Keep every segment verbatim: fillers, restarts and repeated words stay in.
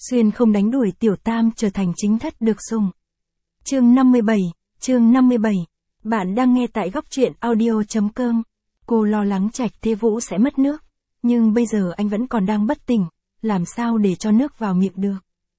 Xuyên không đánh đuổi tiểu tam trở thành chính thất được sủng. Chương năm mươi bảy, chương năm mươi bảy. Bạn đang nghe tại góc truyện audio chấm com. Cô lo lắng Trạch Thế Vũ sẽ mất nước, nhưng bây giờ anh vẫn còn đang bất tỉnh, làm sao để cho nước vào miệng được.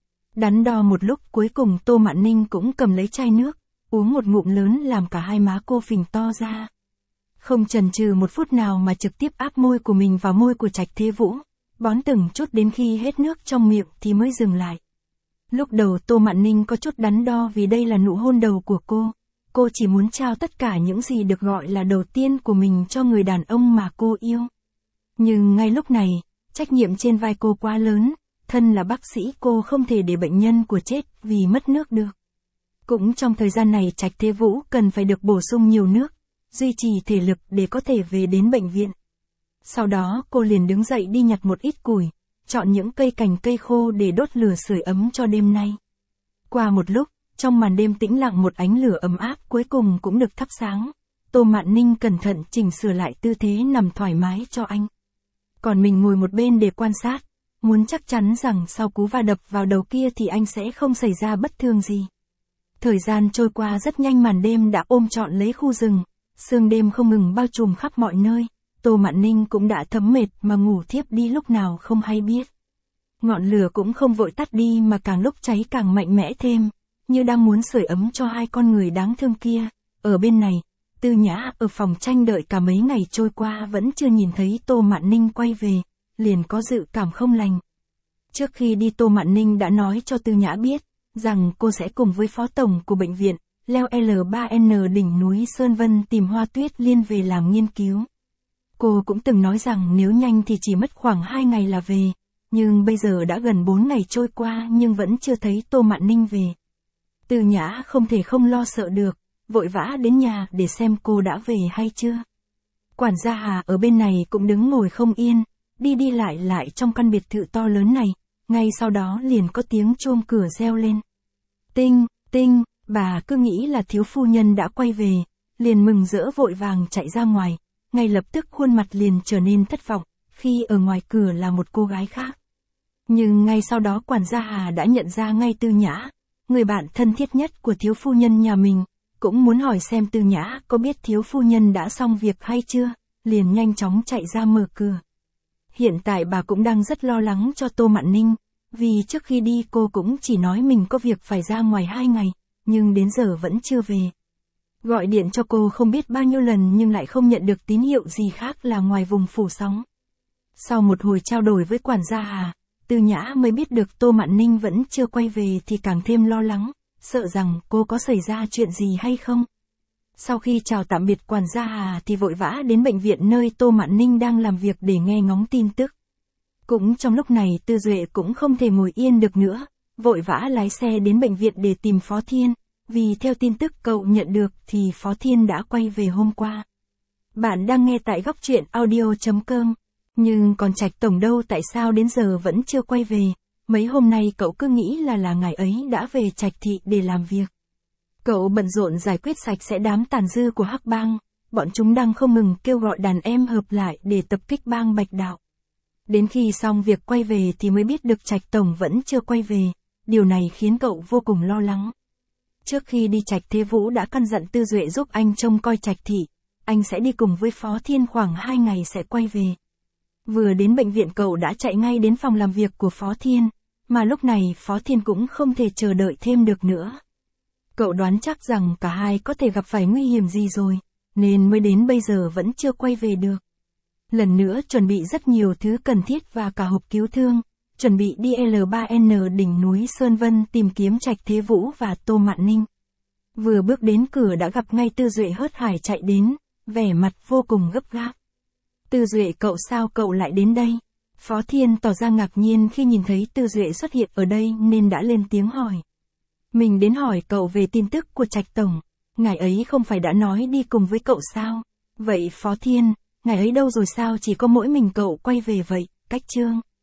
Đắn đo một lúc cuối cùng Tô Mạn Ninh cũng cầm lấy chai nước, uống một ngụm lớn làm cả hai má cô phình to ra. Không chần chừ một phút nào mà trực tiếp áp môi của mình vào môi của Trạch Thế Vũ, bón từng chút đến khi hết nước trong miệng thì mới dừng lại. Lúc đầu Tô Mạn Ninh có chút đắn đo vì đây là nụ hôn đầu của cô. Cô chỉ muốn trao tất cả những gì được gọi là đầu tiên của mình cho người đàn ông mà cô yêu. Nhưng ngay lúc này, trách nhiệm trên vai cô quá lớn, thân là bác sĩ cô không thể để bệnh nhân của chết vì mất nước được. Cũng trong thời gian này Trạch Thế Vũ cần phải được bổ sung nhiều nước, duy trì thể lực để có thể về đến bệnh viện. Sau đó cô liền đứng dậy đi nhặt một ít củi, chọn những cây cành cây khô để đốt lửa sưởi ấm cho đêm nay. Qua một lúc, trong màn đêm tĩnh lặng một ánh lửa ấm áp cuối cùng cũng được thắp sáng. Tô Mạn Ninh cẩn thận chỉnh sửa lại tư thế nằm thoải mái cho anh. Còn mình ngồi một bên để quan sát, muốn chắc chắn rằng sau cú va đập vào đầu kia thì anh sẽ không xảy ra bất thường gì. Thời gian trôi qua rất nhanh, màn đêm đã ôm trọn lấy khu rừng, sương đêm không ngừng bao trùm khắp mọi nơi. Tô Mạn Ninh cũng đã thấm mệt mà ngủ thiếp đi lúc nào không hay biết. Ngọn lửa cũng không vội tắt đi mà càng lúc cháy càng mạnh mẽ thêm, như đang muốn sưởi ấm cho hai con người đáng thương kia. Ở bên này, Tư Nhã ở phòng tranh đợi cả mấy ngày trôi qua vẫn chưa nhìn thấy Tô Mạn Ninh quay về, liền có dự cảm không lành. Trước khi đi Tô Mạn Ninh đã nói cho Tư Nhã biết, rằng cô sẽ cùng với phó tổng của bệnh viện, leo L ba N đỉnh núi Sơn Vân tìm Hoa Tuyết Liên về làm nghiên cứu. Cô cũng từng nói rằng nếu nhanh thì chỉ mất khoảng hai ngày là về, nhưng bây giờ đã gần bốn ngày trôi qua nhưng vẫn chưa thấy Tô Mạn Ninh về. Tư Nhã không thể không lo sợ được, vội vã đến nhà để xem cô đã về hay chưa. Quản gia Hà ở bên này cũng đứng ngồi không yên, đi đi lại lại trong căn biệt thự to lớn này, ngay sau đó liền có tiếng chuông cửa reo lên. Tinh, tinh, bà cứ nghĩ là thiếu phu nhân đã quay về, liền mừng rỡ vội vàng chạy ra ngoài, ngay lập tức khuôn mặt liền trở nên thất vọng, khi ở ngoài cửa là một cô gái khác. Nhưng ngay sau đó quản gia Hà đã nhận ra ngay Tư Nhã, người bạn thân thiết nhất của thiếu phu nhân nhà mình, cũng muốn hỏi xem Tư Nhã có biết thiếu phu nhân đã xong việc hay chưa, liền nhanh chóng chạy ra mở cửa. Hiện tại bà cũng đang rất lo lắng cho Tô Mạn Ninh, vì trước khi đi cô cũng chỉ nói mình có việc phải ra ngoài hai ngày, nhưng đến giờ vẫn chưa về. Gọi điện cho cô không biết bao nhiêu lần nhưng lại không nhận được tín hiệu gì khác là ngoài vùng phủ sóng. Sau một hồi trao đổi với quản gia Hà, Tư Nhã mới biết được Tô Mạn Ninh vẫn chưa quay về thì càng thêm lo lắng, sợ rằng cô có xảy ra chuyện gì hay không. Sau khi chào tạm biệt quản gia Hà thì vội vã đến bệnh viện nơi Tô Mạn Ninh đang làm việc để nghe ngóng tin tức. Cũng trong lúc này Tư Duệ cũng không thể ngồi yên được nữa, vội vã lái xe đến bệnh viện để tìm Phó Thiên, vì theo tin tức cậu nhận được thì Phó Thiên đã quay về hôm qua. Bạn đang nghe tại góc truyện audio chấm com. Nhưng còn Trạch tổng đâu, tại sao đến giờ vẫn chưa quay về? Mấy hôm nay cậu cứ nghĩ là là ngày ấy đã về Trạch thị để làm việc. Cậu bận rộn giải quyết sạch sẽ đám tàn dư của Hắc Bang, bọn chúng đang không ngừng kêu gọi đàn em hợp lại để tập kích bang Bạch Đạo. Đến khi xong việc quay về thì mới biết được Trạch tổng vẫn chưa quay về, điều này khiến cậu vô cùng lo lắng. Trước khi đi Trạch Thế Vũ đã căn dặn Tư Duệ giúp anh trông coi Trạch thị, anh sẽ đi cùng với Phó Thiên khoảng hai ngày sẽ quay về. Vừa đến bệnh viện cậu đã chạy ngay đến phòng làm việc của Phó Thiên, mà lúc này Phó Thiên cũng không thể chờ đợi thêm được nữa. Cậu đoán chắc rằng cả hai có thể gặp phải nguy hiểm gì rồi, nên mới đến bây giờ vẫn chưa quay về được. Lần nữa chuẩn bị rất nhiều thứ cần thiết và cả hộp cứu thương, chuẩn bị đi L ba N đỉnh núi Sơn Vân tìm kiếm Trạch Thế Vũ và Tô Mạn Ninh. Vừa bước đến cửa đã gặp ngay Tư Duệ hớt hải chạy đến, vẻ mặt vô cùng gấp gáp. Tư Duệ, cậu sao cậu lại đến đây? Phó Thiên tỏ ra ngạc nhiên khi nhìn thấy Tư Duệ xuất hiện ở đây nên đã lên tiếng hỏi. Mình đến hỏi cậu về tin tức của Trạch tổng, ngài ấy không phải đã nói đi cùng với cậu sao? Vậy Phó Thiên, ngài ấy đâu rồi sao chỉ có mỗi mình cậu quay về vậy? Cách Trương